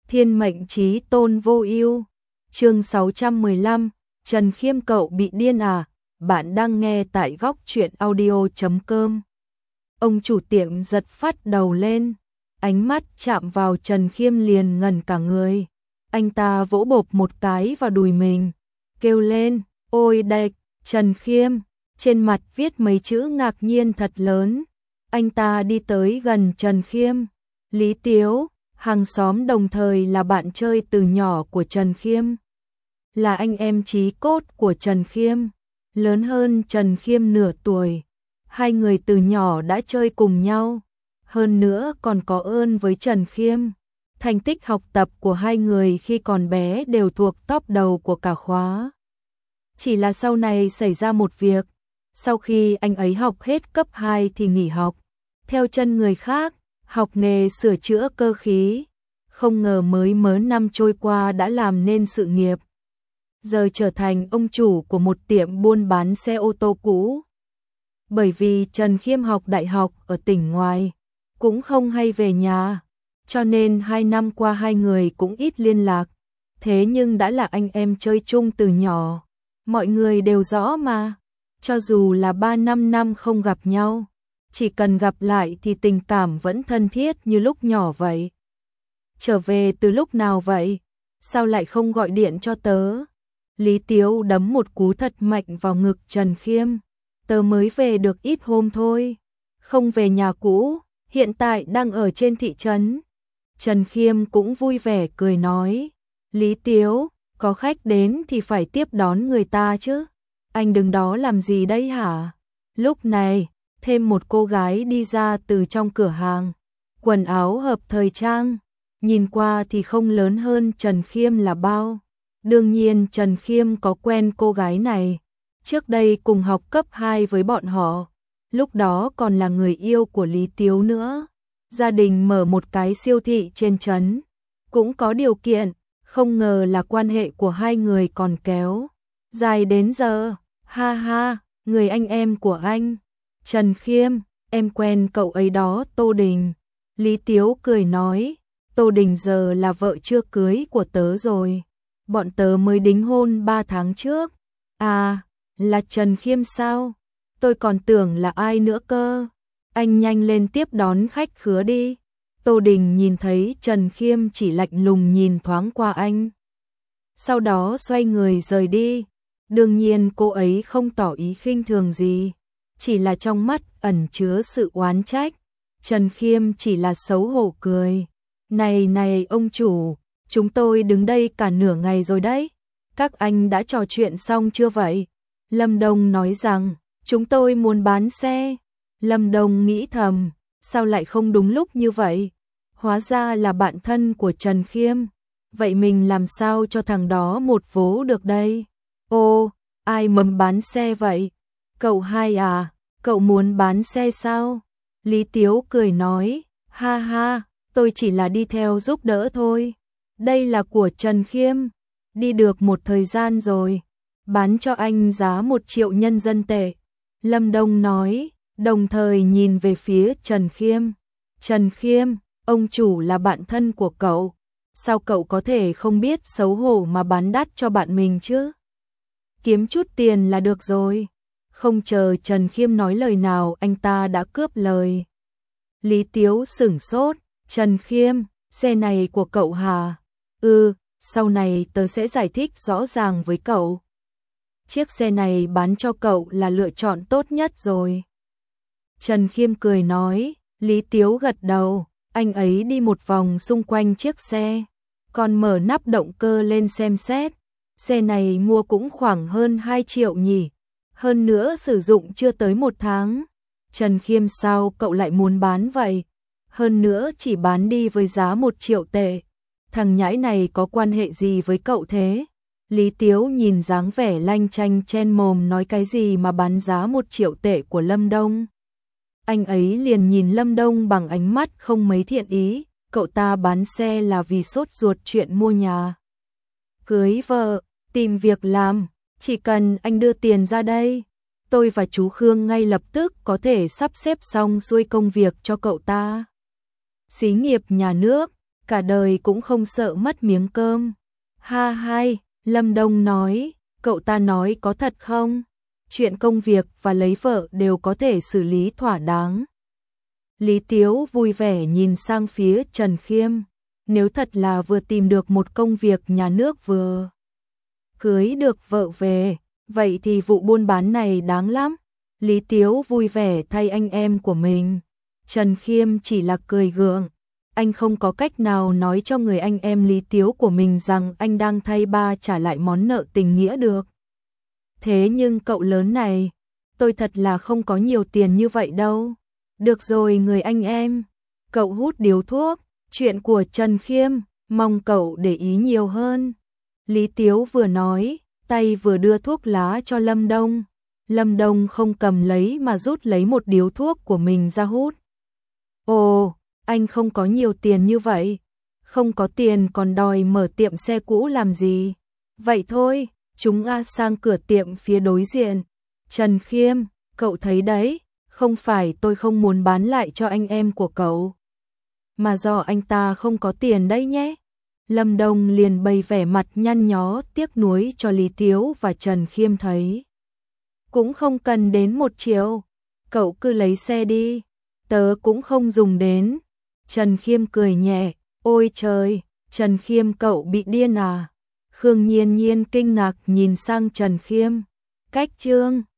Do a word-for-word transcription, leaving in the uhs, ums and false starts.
Thiên mệnh chí tôn vô ưu. Chương sáu trăm mười lăm, Trần Khiêm cậu bị điên à? Bạn đang nghe tại góc truyện audio chấm com. Ông chủ tiệm giật phát đầu lên, ánh mắt chạm vào Trần Khiêm liền ngẩn cả người. Anh ta vỗ bộp một cái vào đùi mình, kêu lên, ôi đệch, Trần Khiêm, trên mặt viết mấy chữ ngạc nhiên thật lớn. Anh ta đi tới gần Trần Khiêm, Lý Tiếu, hàng xóm đồng thời là bạn chơi từ nhỏ của Trần Khiêm, là anh em chí cốt của Trần Khiêm, lớn hơn Trần Khiêm nửa tuổi. Hai người từ nhỏ đã chơi cùng nhau, hơn nữa còn có ơn với Trần Khiêm. Thành tích học tập của hai người khi còn bé đều thuộc top đầu của cả khóa. Chỉ là sau này xảy ra một việc, sau khi anh ấy học hết cấp hai thì nghỉ học, theo chân người khác, học nghề sửa chữa cơ khí. Không ngờ mới mớ năm trôi qua đã làm nên sự nghiệp, giờ trở thành ông chủ của một tiệm buôn bán xe ô tô cũ. Bởi vì Trần Khiêm học đại học ở tỉnh ngoài, cũng không hay về nhà, cho nên hai năm qua hai người cũng ít liên lạc. Thế nhưng đã là anh em chơi chung từ nhỏ, mọi người đều rõ mà. Cho dù là ba năm năm không gặp nhau, chỉ cần gặp lại thì tình cảm vẫn thân thiết như lúc nhỏ vậy. Trở về từ lúc nào vậy? Sao lại không gọi điện cho tớ? Lý Tiếu đấm một cú thật mạnh vào ngực Trần Khiêm. Tớ mới về được ít hôm thôi, không về nhà cũ, hiện tại đang ở trên thị trấn. Trần Khiêm cũng vui vẻ cười nói, Lý Tiếu, có khách đến thì phải tiếp đón người ta chứ. Anh đứng đó làm gì đây hả? Lúc này, thêm một cô gái đi ra từ trong cửa hàng, quần áo hợp thời trang, nhìn qua thì không lớn hơn Trần Khiêm là bao. Đương nhiên Trần Khiêm có quen cô gái này, trước đây cùng học cấp hai với bọn họ, lúc đó còn là người yêu của Lý Tiếu nữa. Gia đình mở một cái siêu thị trên trấn, cũng có điều kiện, không ngờ là quan hệ của hai người còn kéo dài đến giờ. Ha ha, người anh em của anh, Trần Khiêm, em quen cậu ấy đó, Tô Đình. Lý Tiếu cười nói, Tô Đình giờ là vợ chưa cưới của tớ rồi, bọn tớ mới đính hôn ba tháng trước. À, là Trần Khiêm sao? Tôi còn tưởng là ai nữa cơ. Anh nhanh lên tiếp đón khách khứa đi. Tô Đình nhìn thấy Trần Khiêm chỉ lạnh lùng nhìn thoáng qua anh, sau đó xoay người rời đi. Đương nhiên cô ấy không tỏ ý khinh thường gì, chỉ là trong mắt ẩn chứa sự oán trách. Trần Khiêm chỉ là xấu hổ cười. Này này ông chủ, chúng tôi đứng đây cả nửa ngày rồi đấy. Các anh đã trò chuyện xong chưa vậy? Lâm Đông nói rằng, chúng tôi muốn bán xe. Lâm Đông nghĩ thầm, sao lại không đúng lúc như vậy? Hóa ra là bạn thân của Trần Khiêm. Vậy mình làm sao cho thằng đó một vố được đây? Ô, ai mầm bán xe vậy? Cậu hai à, cậu muốn bán xe sao? Lý Tiếu cười nói, ha ha, tôi chỉ là đi theo giúp đỡ thôi. Đây là của Trần Khiêm, đi được một thời gian rồi, bán cho anh giá một triệu nhân dân tệ. Lâm Đông nói, đồng thời nhìn về phía Trần Khiêm. Trần Khiêm, ông chủ là bạn thân của cậu, sao cậu có thể không biết xấu hổ mà bán đắt cho bạn mình chứ? Kiếm chút tiền là được rồi. Không chờ Trần Khiêm nói lời nào anh ta đã cướp lời. Lý Tiếu sửng sốt, Trần Khiêm, xe này của cậu hả? Ừ, sau này tớ sẽ giải thích rõ ràng với cậu. Chiếc xe này bán cho cậu là lựa chọn tốt nhất rồi. Trần Khiêm cười nói, Lý Tiếu gật đầu, anh ấy đi một vòng xung quanh chiếc xe, còn mở nắp động cơ lên xem xét. Xe này mua cũng khoảng hơn hai triệu nhỉ, hơn nữa sử dụng chưa tới một tháng. Trần Khiêm, sao cậu lại muốn bán vậy? Hơn nữa chỉ bán đi với giá một triệu tệ. Thằng nhãi này có quan hệ gì với cậu thế? Lý Tiếu nhìn dáng vẻ lanh chanh chen mồm nói cái gì mà bán giá một triệu tệ của Lâm Đông. Anh ấy liền nhìn Lâm Đông bằng ánh mắt không mấy thiện ý, cậu ta bán xe là vì sốt ruột chuyện mua nhà, cưới vợ, tìm việc làm, chỉ cần anh đưa tiền ra đây, tôi và chú Khương ngay lập tức có thể sắp xếp xong xuôi công việc cho cậu ta. Xí nghiệp nhà nước, cả đời cũng không sợ mất miếng cơm. Ha hai, Lâm Đông nói, cậu ta nói có thật không? Chuyện công việc và lấy vợ đều có thể xử lý thỏa đáng. Lý Tiếu vui vẻ nhìn sang phía Trần Khiêm. Nếu thật là vừa tìm được một công việc nhà nước vừa cưới được vợ về, vậy thì vụ buôn bán này đáng lắm. Lý Tiếu vui vẻ thay anh em của mình. Trần Khiêm chỉ là cười gượng. Anh không có cách nào nói cho người anh em Lý Tiếu của mình rằng anh đang thay ba trả lại món nợ tình nghĩa được. Thế nhưng cậu lớn này, tôi thật là không có nhiều tiền như vậy đâu. Được rồi người anh em, cậu hút điếu thuốc, chuyện của Trần Khiêm, mong cậu để ý nhiều hơn. Lý Tiếu vừa nói, tay vừa đưa thuốc lá cho Lâm Đông. Lâm Đông không cầm lấy mà rút lấy một điếu thuốc của mình ra hút. Ồ, anh không có nhiều tiền như vậy. Không có tiền còn đòi mở tiệm xe cũ làm gì? Vậy thôi, chúng ta sang cửa tiệm phía đối diện. Trần Khiêm, cậu thấy đấy, không phải tôi không muốn bán lại cho anh em của cậu, mà do anh ta không có tiền đấy nhé. Lâm Đông liền bày vẻ mặt nhăn nhó tiếc nuối cho Lý Tiếu và Trần Khiêm thấy. Cũng không cần đến một triệu, cậu cứ lấy xe đi, tớ cũng không dùng đến. Trần Khiêm cười nhẹ, ôi trời, Trần Khiêm cậu bị điên à? Khương Nhiên Nhiên kinh ngạc nhìn sang Trần Khiêm. Cách chương